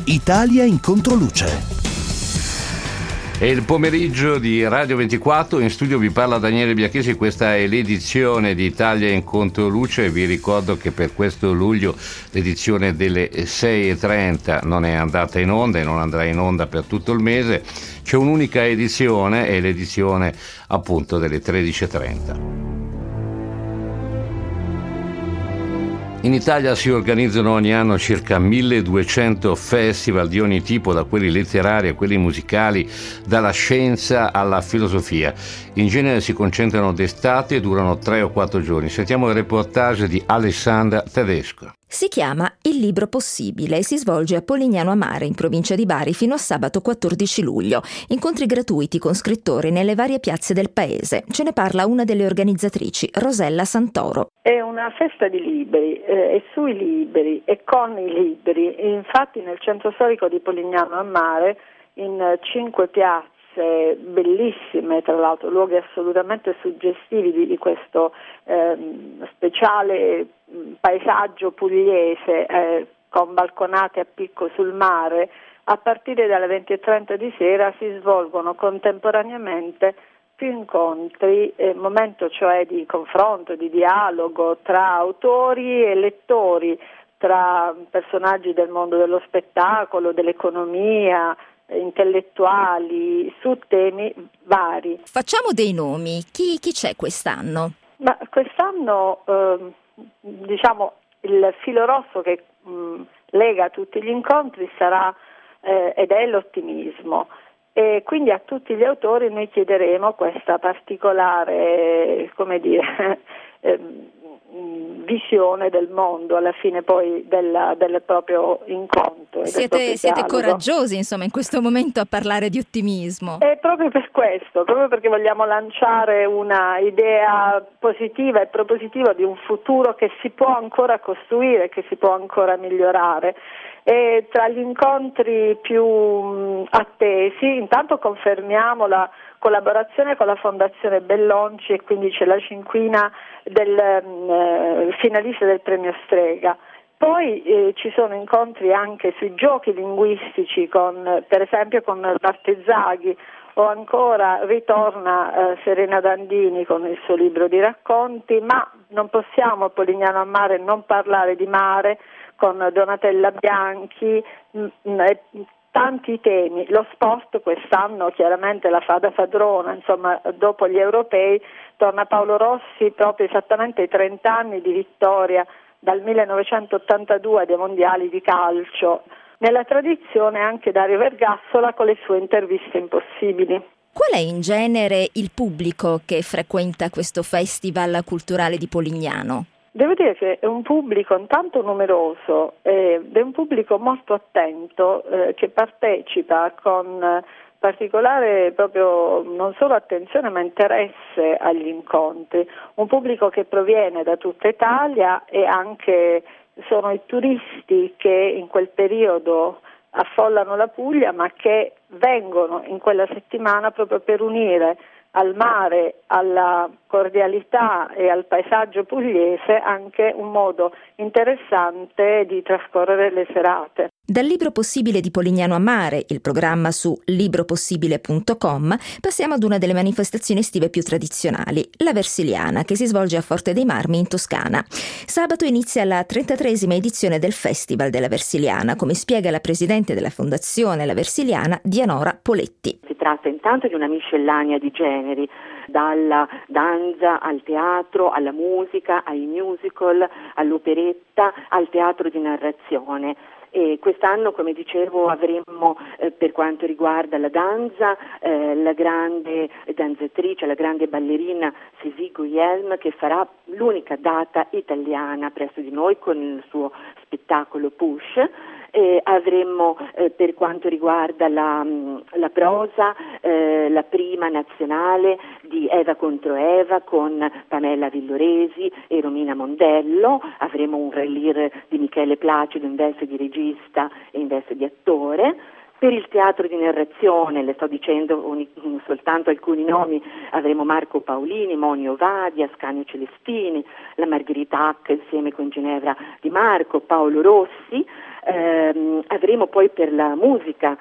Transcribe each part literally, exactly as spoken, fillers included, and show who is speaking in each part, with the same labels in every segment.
Speaker 1: Italia in controluce.
Speaker 2: È il pomeriggio di Radio ventiquattro, in studio vi parla Daniele Bianchesi, questa è l'edizione di Italia in Controluce. Vi ricordo che per questo luglio l'edizione delle sei e trenta non è andata in onda e non andrà in onda per tutto il mese, c'è un'unica edizione, è l'edizione appunto delle tredici e trenta. In Italia si organizzano ogni anno circa milleduecento festival di ogni tipo, da quelli letterari a quelli musicali, dalla scienza alla filosofia. In genere si concentrano d'estate e durano tre o quattro giorni. Sentiamo il reportage di Alessandra Tedesco.
Speaker 3: Si chiama Il Libro Possibile e si svolge a Polignano a Mare, in provincia di Bari, fino a sabato quattordici luglio. Incontri gratuiti con scrittori nelle varie piazze del paese. Ce ne parla una delle organizzatrici, Rosella Santoro.
Speaker 4: È una festa di libri, eh, e sui libri e con i libri. Infatti nel centro storico di Polignano a Mare, in eh, cinque piazze bellissime, tra l'altro luoghi assolutamente suggestivi di, di questo eh, speciale paesaggio pugliese, eh, con balconate a picco sul mare, a partire dalle venti e trenta di sera si svolgono contemporaneamente più incontri, eh, momento cioè di confronto, di dialogo tra autori e lettori, tra personaggi del mondo dello spettacolo, dell'economia, eh, intellettuali, su temi vari.
Speaker 3: Facciamo dei nomi. Chi, chi c'è quest'anno?
Speaker 4: Ma quest'anno eh, diciamo il filo rosso che mh, lega tutti gli incontri sarà eh, ed è l'ottimismo. E quindi a tutti gli autori noi chiederemo questa particolare, come dire, eh, visione del mondo alla fine poi del, del proprio incontro.
Speaker 3: Siete, siete coraggiosi insomma in questo momento a parlare di ottimismo.
Speaker 4: È proprio per questo, proprio perché vogliamo lanciare una idea positiva e propositiva di un futuro che si può ancora costruire, che si può ancora migliorare. E tra gli incontri più mh, attesi, intanto confermiamo la collaborazione con la Fondazione Bellonci e quindi c'è la cinquina del eh, finalista del premio Strega. Poi eh, ci sono incontri anche sui giochi linguistici, con, per esempio con Bartezzaghi, o ancora ritorna eh, Serena Dandini con il suo libro di racconti, ma non possiamo a Polignano a Mare non parlare di mare, con Donatella Bianchi, mh, mh, tanti temi. Lo sport quest'anno chiaramente la fa da padrona, insomma dopo gli europei torna Paolo Rossi proprio esattamente ai trenta anni di vittoria dal millenovecentottantadue dei mondiali di calcio, nella tradizione anche Dario Vergassola con le sue interviste impossibili.
Speaker 3: Qual è in genere il pubblico che frequenta questo festival culturale di Polignano?
Speaker 4: Devo dire che è un pubblico intanto numeroso ed è un pubblico molto attento eh, che partecipa con eh, particolare proprio non solo attenzione ma interesse agli incontri, un pubblico che proviene da tutta Italia e anche sono i turisti che in quel periodo affollano la Puglia ma che vengono in quella settimana proprio per unire al mare, alla cordialità e al paesaggio pugliese anche un modo interessante di trascorrere le serate.
Speaker 3: Dal Libro Possibile di Polignano a Mare, il programma su libro possibile punto com, passiamo ad una delle manifestazioni estive più tradizionali, la Versiliana, che si svolge a Forte dei Marmi in Toscana. Sabato inizia la trentatreesima edizione del Festival della Versiliana, come spiega la presidente della Fondazione La Versiliana, Dianora Poletti.
Speaker 5: Si tratta intanto di una miscellanea di generi, dalla danza al teatro, alla musica, ai musical, all'operetta, al teatro di narrazione. E quest'anno, come dicevo, avremo eh, per quanto riguarda la danza eh, la grande danzatrice, la grande ballerina Sisi Guilhem, che farà l'unica data italiana presso di noi con il suo spettacolo Push. Eh, avremo eh, per quanto riguarda la, la prosa eh, la prima nazionale di Eva contro Eva con Pamela Villoresi e Romina Mondello, avremo un relire di Michele Placido in veste di regista e in veste di attore. Per il teatro di narrazione, le sto dicendo un, soltanto alcuni nomi, avremo Marco Paolini, Monio Vadi, Ascanio Celestini, la Margherita Hack insieme con Ginevra Di Marco, Paolo Rossi. ehm, avremo poi per la musica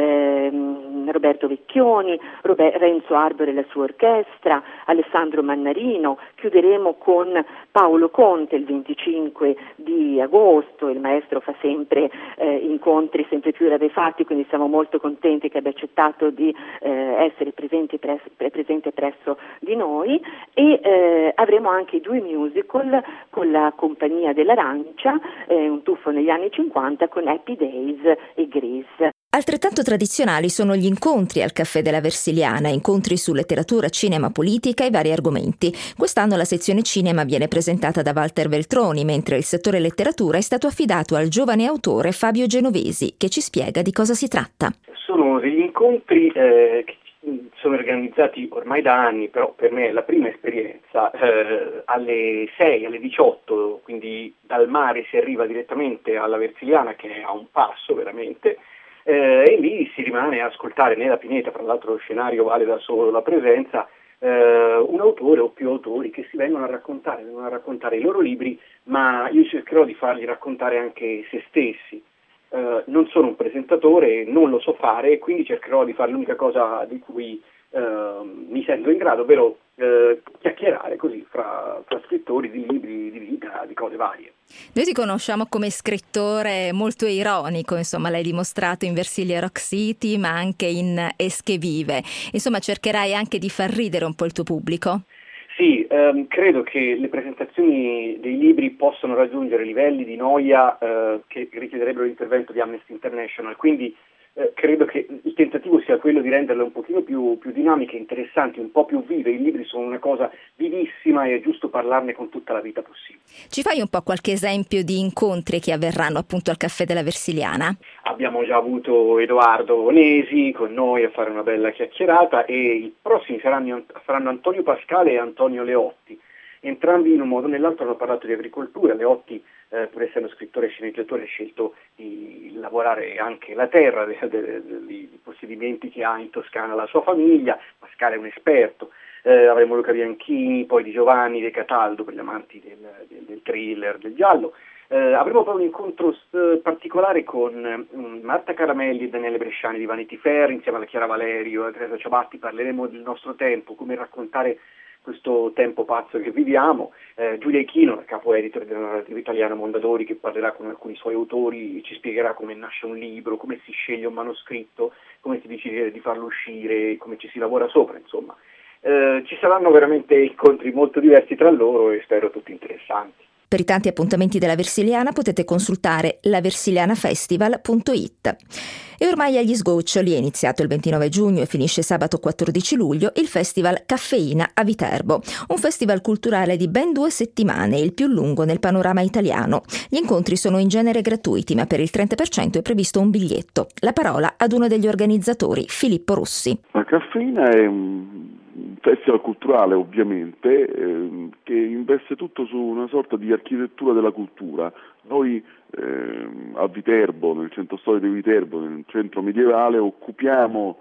Speaker 5: ehm, Roberto Vecchioni, Robert, Renzo Arbore e la sua orchestra, Alessandro Mannarino, chiuderemo con Paolo Conte il venticinque di agosto, il maestro fa sempre eh, incontri sempre più rarefatti, quindi siamo molto contenti che abbia accettato di eh, essere presente, pres- presente presso di noi, e eh, avremo anche due musical con la Compagnia dell'Arancia, eh, un tuffo negli anni cinquanta con Happy Days e Grease.
Speaker 3: Altrettanto tradizionali sono gli incontri al Caffè della Versiliana, incontri su letteratura, cinema, politica e vari argomenti. Quest'anno la sezione cinema viene presentata da Walter Veltroni, mentre il settore letteratura è stato affidato al giovane autore Fabio Genovesi, che ci spiega di cosa si tratta.
Speaker 6: Sono degli incontri eh, che sono organizzati ormai da anni, però per me è la prima esperienza, eh, alle sei, alle diciotto, quindi dal mare si arriva direttamente alla Versiliana, che è a un passo veramente, Eh, e lì si rimane a ascoltare nella pineta, tra l'altro lo scenario vale da solo la presenza, eh, un autore o più autori che si vengono a raccontare, vengono a raccontare i loro libri, ma io cercherò di fargli raccontare anche se stessi. Eh, non sono un presentatore, non lo so fare, e quindi cercherò di fare l'unica cosa di cui eh, mi sento in grado, ovvero eh, chiacchierare così fra, fra scrittori di libri, di vita, di cose varie.
Speaker 3: Noi ti conosciamo come scrittore molto ironico, insomma l'hai dimostrato in Versilia Rock City ma anche in Esche Vive, insomma cercherai anche di far ridere un po' il tuo pubblico?
Speaker 6: Sì, ehm, credo che le presentazioni dei libri possono raggiungere livelli di noia eh, che richiederebbero l'intervento di Amnesty International, quindi eh, credo che il tentativo sia quello di renderle un pochino più, più dinamiche, interessanti, un po' più vive. I libri sono una cosa vivissima e è giusto parlarne con tutta la vita possibile.
Speaker 3: Ci fai un po' qualche esempio di incontri che avverranno appunto al Caffè della Versiliana?
Speaker 6: Abbiamo già avuto Edoardo Onesi con noi a fare una bella chiacchierata, e i prossimi saranno, saranno Antonio Pascale e Antonio Leotti. Entrambi in un modo o nell'altro hanno parlato di agricoltura. Leotti, eh, pur essendo scrittore e sceneggiatore, ha scelto di lavorare anche la terra, dei possedimenti che ha in Toscana la sua famiglia. Pascale è un esperto. Eh, avremo Luca Bianchini, poi Di Giovanni De Cataldo per gli amanti del, del, del thriller, del giallo. Eh, avremo poi un incontro st- particolare con um, Marta Caramelli e Daniele Bresciani di Vanity Fair, insieme alla Chiara Valerio e a Teresa Ciabatti. Parleremo del nostro tempo, come raccontare questo tempo pazzo che viviamo. eh, Giulia Ichino, la capo editor della narrativa italiana Mondadori, che parlerà con alcuni suoi autori, ci spiegherà come nasce un libro, come si sceglie un manoscritto, come si decide di farlo uscire, come ci si lavora sopra, insomma. Eh, ci saranno veramente incontri molto diversi tra loro e spero tutti interessanti.
Speaker 3: Per i tanti appuntamenti della Versiliana potete consultare la versiliana festival punto it. E ormai agli sgoccioli è iniziato il ventinove giugno e finisce sabato quattordici luglio il Festival Caffeina a Viterbo, un festival culturale di ben due settimane, il più lungo nel panorama italiano. Gli incontri sono in genere gratuiti, ma per il trenta per cento è previsto un biglietto. La parola ad uno degli organizzatori, Filippo Rossi.
Speaker 7: La Caffeina è un festival culturale, ovviamente, eh, che investe tutto su una sorta di architettura della cultura. Noi eh, a Viterbo, nel centro storico di Viterbo, nel centro medievale, occupiamo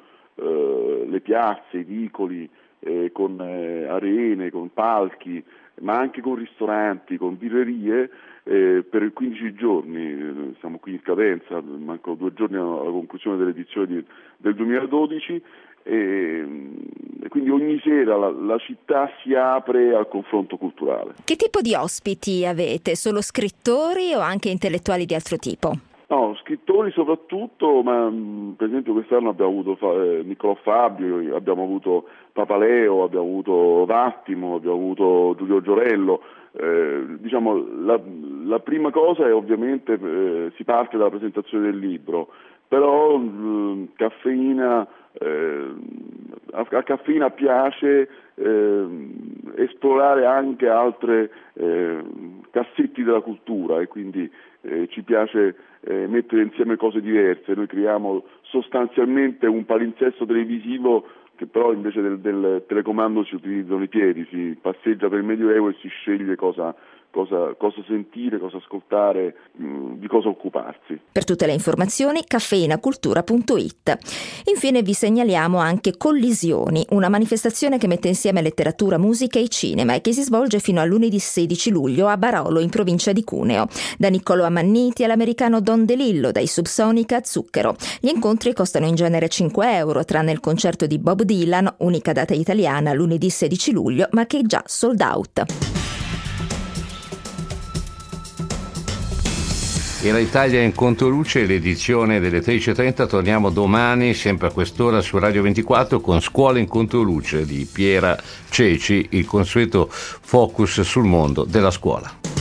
Speaker 7: eh, le piazze, i vicoli, eh, con eh, arene, con palchi, ma anche con ristoranti, con birrerie, eh, per quindici giorni. Siamo qui in cadenza, mancano due giorni alla conclusione dell'edizione di, del duemiladodici. E, e quindi ogni sera la, la città si apre al confronto culturale.
Speaker 3: Che tipo di ospiti avete? Solo scrittori o anche intellettuali di altro tipo?
Speaker 7: No, scrittori soprattutto, ma per esempio quest'anno abbiamo avuto eh, Niccolò Fabio, abbiamo avuto Papaleo, abbiamo avuto Vattimo, abbiamo avuto Giulio Giorello. Eh, diciamo la, la prima cosa è ovviamente eh, si parte dalla presentazione del libro, però eh, Caffeina Eh, a, a Caffeina piace eh, esplorare anche altre eh, cassetti della cultura, e quindi eh, ci piace eh, mettere insieme cose diverse. Noi creiamo sostanzialmente un palinsesto televisivo che però invece del, del telecomando si utilizzano i piedi, si passeggia per il Medioevo e si sceglie cosa, cosa, cosa sentire, cosa ascoltare, mh, di cosa occuparsi.
Speaker 3: Per tutte le informazioni caffeinacultura punto it. Infine vi segnaliamo anche Collisioni, una manifestazione che mette insieme letteratura, musica e cinema e che si svolge fino a lunedì sedici luglio a Barolo, in provincia di Cuneo. Da Niccolò Ammanniti all'americano Don DeLillo, dai Subsonica a Zucchero. Gli incontri costano in genere cinque euro, tranne il concerto di Bob Dylan, unica data italiana lunedì sedici luglio, ma che è già sold out.
Speaker 2: Era Italia in Controluce, l'edizione delle tredici e trenta. Torniamo domani, sempre a quest'ora, su Radio ventiquattro con Scuola in Controluce di Piera Ceci, il consueto focus sul mondo della scuola.